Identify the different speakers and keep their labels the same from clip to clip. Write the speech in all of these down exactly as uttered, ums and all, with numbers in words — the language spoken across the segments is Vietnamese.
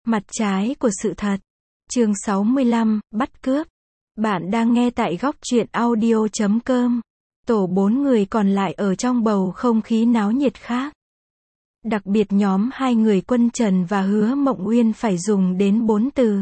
Speaker 1: Mặt trái của sự thật. Chương sáu mươi lăm, bắt cướp. Bạn đang nghe tại góc truyện audio chấm com. Tổ bốn người còn lại ở trong bầu không khí náo nhiệt khác. Đặc biệt nhóm hai người Quân Trần và Hứa Mộng Uyên phải dùng đến bốn từ.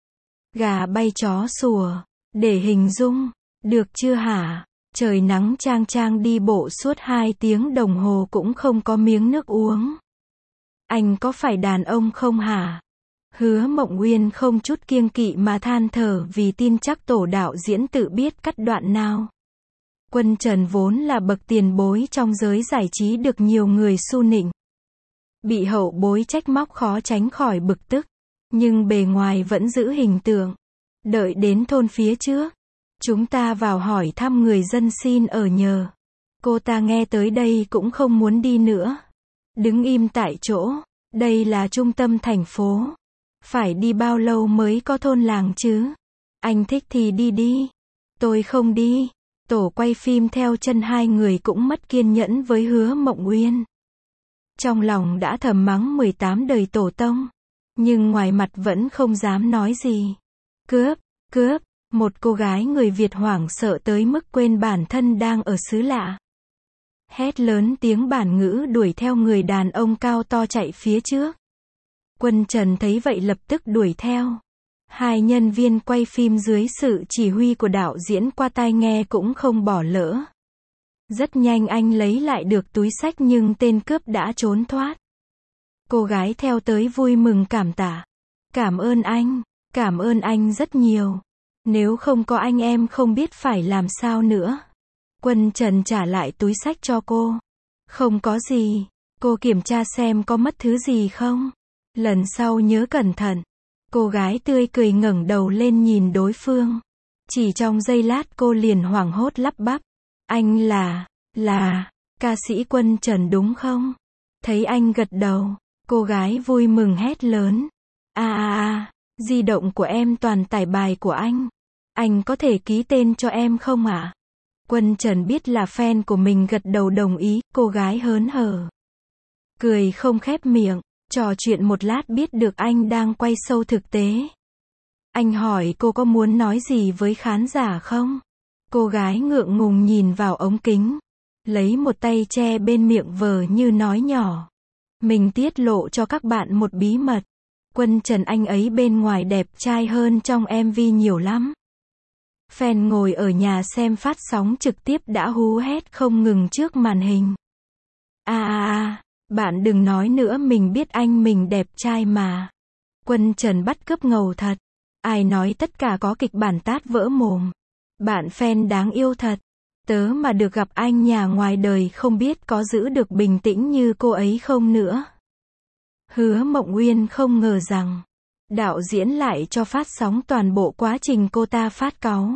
Speaker 1: Gà bay chó sủa. Để hình dung. Được chưa hả? Trời nắng chang chang đi bộ suốt hai tiếng đồng hồ cũng không có miếng nước uống. Anh có phải đàn ông không hả? Hứa Mộng Uyên không chút kiêng kỵ mà than thở vì tin chắc tổ đạo diễn tự biết cắt đoạn nào. Quân Trần vốn là bậc tiền bối trong giới giải trí được nhiều người su nịnh. Bị hậu bối trách móc khó tránh khỏi bực tức. Nhưng bề ngoài vẫn giữ hình tượng. Đợi đến thôn phía trước. Chúng ta vào hỏi thăm người dân xin ở nhờ. Cô ta nghe tới đây cũng không muốn đi nữa. Đứng im tại chỗ. Đây là trung tâm thành phố. Phải đi bao lâu mới có thôn làng chứ? Anh thích thì đi đi. Tôi không đi. Tổ quay phim theo chân hai người cũng mất kiên nhẫn với Hứa Mộng Uyên. Trong lòng đã thầm mắng mười tám đời tổ tông. Nhưng ngoài mặt vẫn không dám nói gì. Cướp, cướp. Một cô gái người Việt hoảng sợ tới mức quên bản thân đang ở xứ lạ. Hét lớn tiếng bản ngữ đuổi theo người đàn ông cao to chạy phía trước. Quân Trần thấy vậy lập tức đuổi theo. Hai nhân viên quay phim dưới sự chỉ huy của đạo diễn qua tai nghe cũng không bỏ lỡ. Rất nhanh anh lấy lại được túi xách nhưng tên cướp đã trốn thoát. Cô gái theo tới vui mừng cảm tạ. Cảm ơn anh, cảm ơn anh rất nhiều. Nếu không có anh em không biết phải làm sao nữa. Quân Trần trả lại túi xách cho cô. Không có gì, cô kiểm tra xem có mất thứ gì không. Lần sau nhớ cẩn thận. Cô gái tươi cười ngẩng đầu lên nhìn đối phương. Chỉ trong giây lát cô liền hoảng hốt lắp bắp. Anh là, là, ca sĩ Quân Trần đúng không? Thấy anh gật đầu, cô gái vui mừng hét lớn. À à à, di động của em toàn tải bài của anh. Anh có thể ký tên cho em không ạ? Quân Trần biết là fan của mình gật đầu đồng ý, cô gái hớn hở. Cười không khép miệng, trò chuyện một lát biết được anh đang quay show thực tế. Anh hỏi cô có muốn nói gì với khán giả không? Cô gái ngượng ngùng nhìn vào ống kính. Lấy một tay che bên miệng vờ như nói nhỏ. Mình tiết lộ cho các bạn một bí mật. Quân Trần anh ấy bên ngoài đẹp trai hơn trong em vê nhiều lắm. Fan ngồi ở nhà xem phát sóng trực tiếp đã hú hét không ngừng trước màn hình. À à à, bạn đừng nói nữa mình biết anh mình đẹp trai mà. Quân Trần bắt cướp ngầu thật. Ai nói tất cả có kịch bản tát vỡ mồm. Bạn fan đáng yêu thật. Tớ mà được gặp anh nhà ngoài đời không biết có giữ được bình tĩnh như cô ấy không nữa. Hứa Mộng Uyên không ngờ rằng đạo diễn lại cho phát sóng toàn bộ quá trình cô ta phát cáu.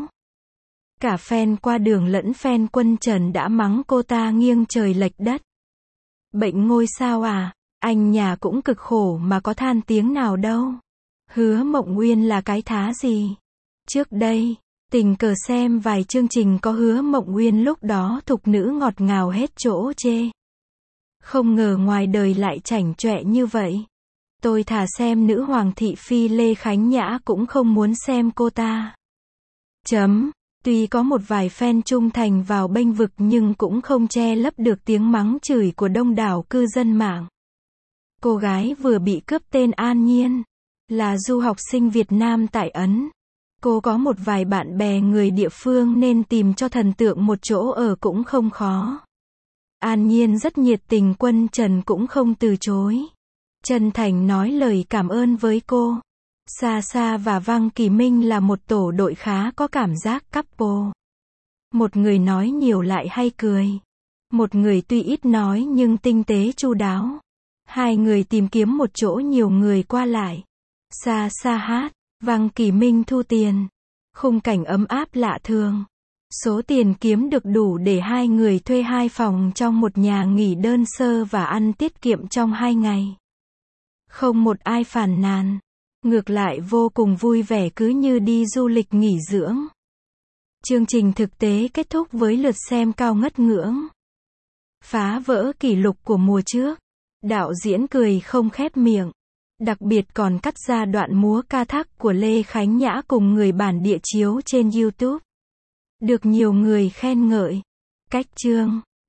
Speaker 1: Cả fan qua đường lẫn fan Quân Trần đã mắng cô ta nghiêng trời lệch đất. Bệnh ngôi sao à, anh nhà cũng cực khổ mà có than tiếng nào đâu. Hứa Mộng Uyên là cái thá gì. Trước đây, tình cờ xem vài chương trình có Hứa Mộng Uyên lúc đó thục nữ ngọt ngào hết chỗ chê. Không ngờ ngoài đời lại chảnh chọe như vậy. Tôi thà xem nữ hoàng thị phi Lê Khánh Nhã cũng không muốn xem cô ta. Chấm. Tuy có một vài fan trung thành vào bênh vực nhưng cũng không che lấp được tiếng mắng chửi của đông đảo cư dân mạng. Cô gái vừa bị cướp tên An Nhiên. Là du học sinh Việt Nam tại Ấn. Cô có một vài bạn bè người địa phương nên tìm cho thần tượng một chỗ ở cũng không khó. An Nhiên rất nhiệt tình, Quân Trần cũng không từ chối. Chân thành nói lời cảm ơn với cô. Sa Sa và Văn Kỳ Minh là một tổ đội khá có cảm giác couple. Một người nói nhiều lại hay cười. Một người tuy ít nói nhưng tinh tế chu đáo. Hai người tìm kiếm một chỗ nhiều người qua lại. Sa Sa hát, Văn Kỳ Minh thu tiền. Khung cảnh ấm áp lạ thường. Số tiền kiếm được đủ để hai người thuê hai phòng trong một nhà nghỉ đơn sơ và ăn tiết kiệm trong hai ngày. Không một ai phàn nàn. Ngược lại vô cùng vui vẻ cứ như đi du lịch nghỉ dưỡng. Chương trình thực tế kết thúc với lượt xem cao ngất ngưỡng. Phá vỡ kỷ lục của mùa trước. Đạo diễn cười không khép miệng. Đặc biệt còn cắt ra đoạn múa ca thác của Lê Khánh Nhã cùng người bản địa chiếu trên YouTube. Được nhiều người khen ngợi. Cách chương